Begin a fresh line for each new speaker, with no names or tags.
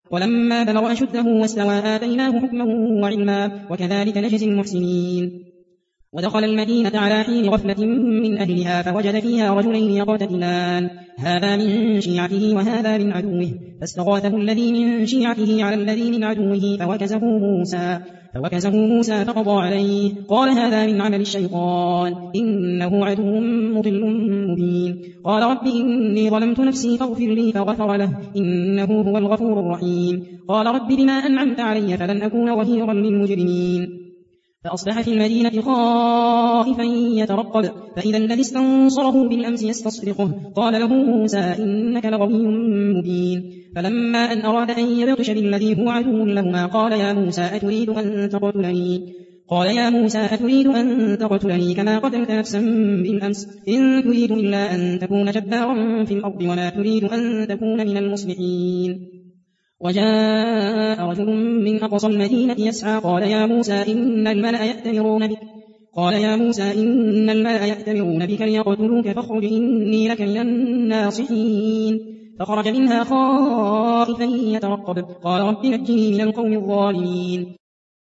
ولما بلغ أشده واستوى آتيناه حكما وعلما وكذلك نجزي المحسنين. ودخل المدينة على حين غفلة من أهلها فوجد فيها رجلين يقتتلان هذا من شيعته وهذا من عدوه فاستغاثه الذي من شيعته على الذي من عدوه فوكزه موسى فقضى عليه قال هذا من عمل الشيطان إنه عدو مضل مبين. قال رب إني ظلمت نفسي فاغفر لي فغفر له إنه هو الغفور الرحيم. قال رب بما أنعمت علي فلن أكون ظهيرا للمجرمين. فأصبح في المدينة خائفا يترقب فإذا الذي استنصره بالأمس يستصرخه قال له موسى إنك لغوي مبين. فلما أن أراد أن يبطش بالذي هو عدو لهما قال يا موسى أتريد أن تقتلني كما قتلت نفسا بالأمس إن تريد إلا أن تكون جبارا في الأرض وما تريد أن تكون من المصلحين. وجاء رجل من أقصى المدينة يسعى قال يا موسى إن الملأ يأتمرون بك ليقتلوك فاخرج إني لك من الناصحين. فخرج منها خائفا يترقب قال رب نجني من القوم الظالمين.